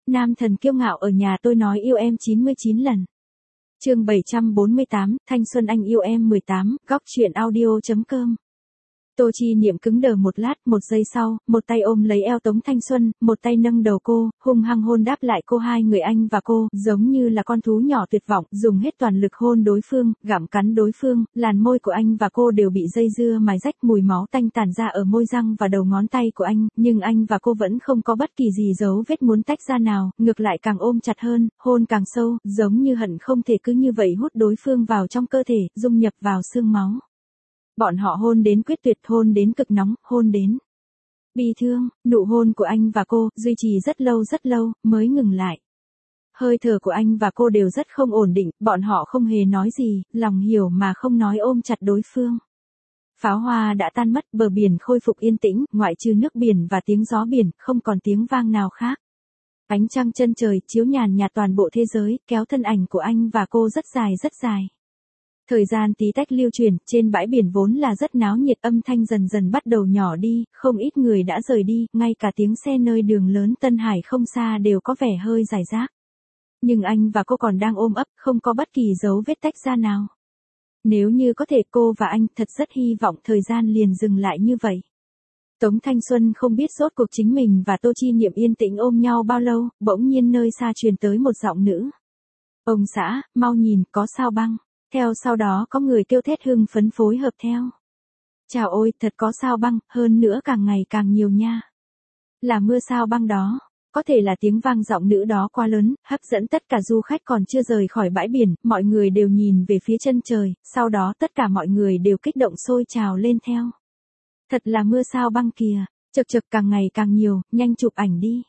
Nam thần kiêu ngạo ở nhà tôi nói yêu em 99 lần. Chương 748, thanh xuân anh yêu em 18, góc truyện audio.com. Tô Chi Niệm cứng đờ một lát, một giây sau, một tay ôm lấy eo Tống Thanh Xuân, một tay nâng đầu cô, hung hăng hôn đáp lại cô. Hai người anh và cô, giống như là con thú nhỏ tuyệt vọng, dùng hết toàn lực hôn đối phương, gặm cắn đối phương, làn môi của anh và cô đều bị dây dưa mài rách, mùi máu tanh tản ra ở môi răng và đầu ngón tay của anh, nhưng anh và cô vẫn không có bất kỳ gì dấu vết muốn tách ra nào, ngược lại càng ôm chặt hơn, hôn càng sâu, giống như hận không thể cứ như vậy hút đối phương vào trong cơ thể, dung nhập vào xương máu. Bọn họ hôn đến quyết tuyệt, hôn đến cực nóng, hôn đến bi thương, nụ hôn của anh và cô duy trì rất lâu mới ngừng lại. Hơi thở của anh và cô đều rất không ổn định, bọn họ không hề nói gì, lòng hiểu mà không nói ôm chặt đối phương. Pháo hoa đã tan mất, bờ biển khôi phục yên tĩnh, ngoại trừ nước biển và tiếng gió biển, không còn tiếng vang nào khác. Ánh trăng chân trời chiếu nhàn nhạt toàn bộ thế giới, kéo thân ảnh của anh và cô rất dài. Thời gian tí tách lưu truyền, trên bãi biển vốn là rất náo nhiệt, âm thanh dần dần bắt đầu nhỏ đi, không ít người đã rời đi, ngay cả tiếng xe nơi đường lớn Tân Hải không xa đều có vẻ hơi rải rác. Nhưng anh và cô còn đang ôm ấp, không có bất kỳ dấu vết tách ra nào. Nếu như có thể cô và anh thật rất hy vọng thời gian liền dừng lại như vậy. Tống Thanh Xuân không biết rốt cuộc chính mình và Tô Chi Niệm yên tĩnh ôm nhau bao lâu, bỗng nhiên nơi xa truyền tới một giọng nữ. Ông xã, mau nhìn, có sao băng. Theo sau đó có người kêu thét hưng phấn phối hợp theo. Chào ôi, thật có sao băng, hơn nữa càng ngày càng nhiều nha. Là mưa sao băng đó. Có thể là tiếng vang giọng nữ đó quá lớn, hấp dẫn tất cả du khách còn chưa rời khỏi bãi biển, mọi người đều nhìn về phía chân trời, sau đó tất cả mọi người đều kích động sôi trào lên theo. Thật là mưa sao băng kìa, chực càng ngày càng nhiều, nhanh chụp ảnh đi.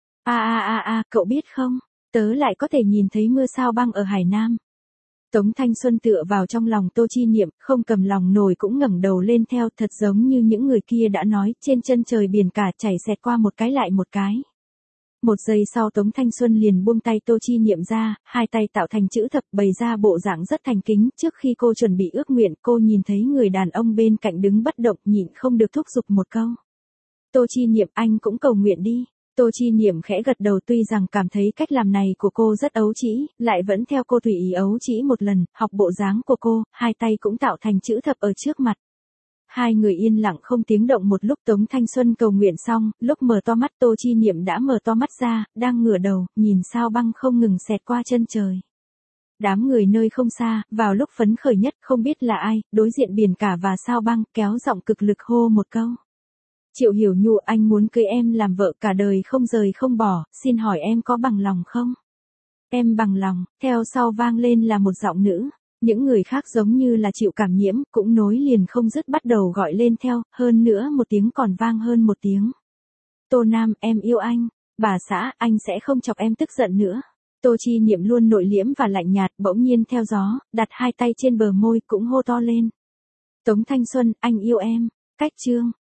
Cậu biết không, tớ lại có thể nhìn thấy mưa sao băng ở Hải Nam. Tống Thanh Xuân tựa vào trong lòng Tô Chi Niệm, không cầm lòng nổi cũng ngẩng đầu lên theo, thật giống như những người kia đã nói, trên chân trời biển cả chảy xẹt qua một cái lại một cái. Một giây sau Tống Thanh Xuân liền buông tay Tô Chi Niệm ra, hai tay tạo thành chữ thập bày ra bộ dạng rất thành kính, trước khi cô chuẩn bị ước nguyện, cô nhìn thấy người đàn ông bên cạnh đứng bất động, nhịn không được thúc giục một câu. Tô Chi Niệm, anh cũng cầu nguyện đi. Tô Chi Niệm khẽ gật đầu, tuy rằng cảm thấy cách làm này của cô rất ấu trĩ, lại vẫn theo cô tùy ý ấu trĩ một lần, học bộ dáng của cô, hai tay cũng tạo thành chữ thập ở trước mặt. Hai người yên lặng không tiếng động một lúc. Tống Thanh Xuân cầu nguyện xong, lúc mở to mắt Tô Chi Niệm đã mở to mắt ra, đang ngửa đầu, nhìn sao băng không ngừng xẹt qua chân trời. Đám người nơi không xa, vào lúc phấn khởi nhất không biết là ai, đối diện biển cả và sao băng, kéo giọng cực lực hô một câu. Triệu Hiểu Nhu, anh muốn cưới em làm vợ cả đời không rời không bỏ, xin hỏi em có bằng lòng không? Em bằng lòng, theo sau vang lên là một giọng nữ. Những người khác giống như là chịu cảm nhiễm, cũng nối liền không dứt bắt đầu gọi lên theo, hơn nữa một tiếng còn vang hơn một tiếng. Tô Nam, em yêu anh. Bà xã, anh sẽ không chọc em tức giận nữa. Tô Chi Niệm luôn nội liễm và lạnh nhạt, bỗng nhiên theo gió, đặt hai tay trên bờ môi cũng hô to lên. Tống Thanh Xuân, anh yêu em. Cách chương.